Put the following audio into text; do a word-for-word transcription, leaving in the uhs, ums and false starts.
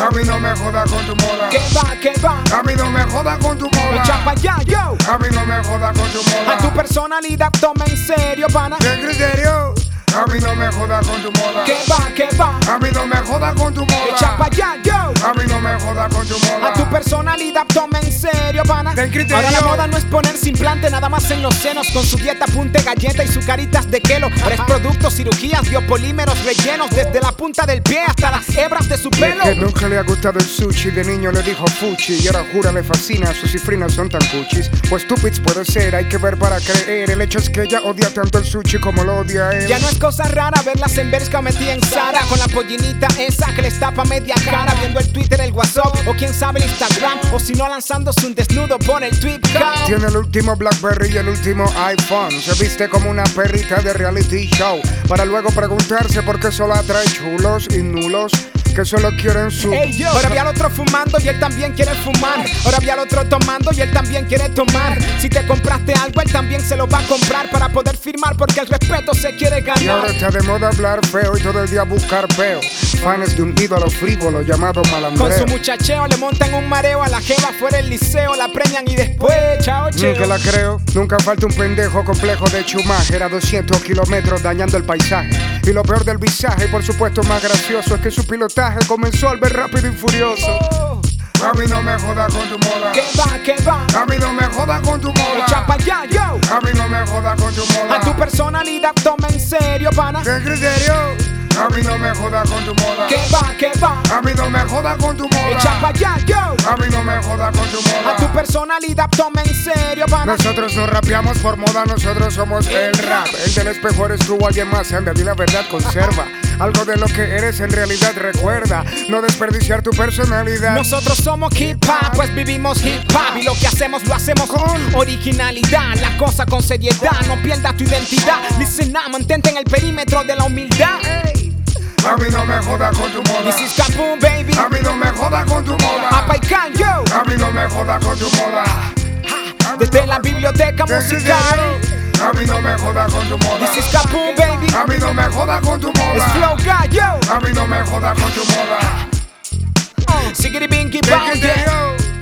A mí no me jodas con tu moda. Que va, que va. A mí no me jodas con tu moda. Echa pa' allá, yo. A mí no me jodas con tu moda. A tu personalidad toma en serio, pana. ¿Qué criterio? A mí no me jodas con tu moda. Que va, que va. A mí no me jodas con tu moda. Echa pa' allá, yo. A mí no me jodas con tu moda. A tu personalidad toma en serio, pana. Ten criterio. Ahora la moda no es ponerse implante nada más en los senos, con su dieta punte galleta y su caritas de kelo. Ahora es productos, cirugías, biopolímeros rellenos, desde la punta del pie hasta las hebras de su pelo. Que nunca le ha gustado el sushi, de niño le dijo fuchi y ahora jura le fascina, sus cifrinas son tan cuchis. Pues stupids puede ser, hay que ver para creer. El hecho es que ella odia tanto el sushi como lo odia él. Ya no es cosa rara verlas en Bershka o metida en Zara, con la pollinita esa que les tapa media cara, viendo el Twitter, el WhatsApp o quién sabe el Instagram, o si no lanzándose un desnudo por el Tweetcam. Tiene el último Blackberry y el último iPhone. Se viste como una perrita de reality show, para luego preguntarse por qué solo atrae chulos y nulos que solo quieren su... Hey, yo. Ahora vi al otro fumando y él también quiere fumar. Ahora vi al otro tomando y él también quiere tomar. Si te compraste algo, él también se lo va a comprar para poder firmar, porque el respeto se quiere ganar. Y ahora está de moda hablar feo y todo el día buscar peo. Fans de un ídolo frívolo llamado malandreo. Con su muchacheo le montan un mareo a la jeva fuera del liceo, la preñan y después, chao, cheo. Nunca la creo, nunca falta un pendejo complejo de Schumacher a doscientos kilómetros dañando el paisaje. Y lo peor del visaje, y por supuesto más gracioso, es que su pilotaje comenzó al ver rápido y furioso. Oh. A mí no me jodas con tu moda. Que va, que va. A mí no me jodas con tu moda. Echa pa' allá, yo. A mí no me jodas con tu moda. A tu personalidad toma en serio, pana. ¿Qué criterio? A mí no me jodas con tu moda. Que va, que va. A mí no me jodas con tu moda. Echa pa' allá, yo. A mí no me jodas con tu moda. A tu personalidad toma en serio, pana. Nosotros no rapeamos por moda, nosotros somos el rap. El del espejo eres tú, alguien más, anda, di la verdad, conserva. Algo de lo que eres en realidad recuerda. No desperdiciar tu personalidad. Nosotros somos hip hop, pues vivimos hip hop. Y lo que hacemos lo hacemos con originalidad. La cosa con seriedad, no pierdas tu identidad. Listen up, mantente en el perímetro de la humildad. A mí no me jodas con tu moda. This is Kaboom, baby. A mí no me jodas con tu moda. Apa y can, yo. A mí no me jodas con tu moda. Desde la biblioteca ¿Qué musical. criterio? A mí no me jodas con tu moda. This is Kaboom, baby. A mí no me jodas con tu It's moda. Flow God, yo. A mí no me jodas con tu moda. Siggity binky ¿Qué bong, yeah. criterio?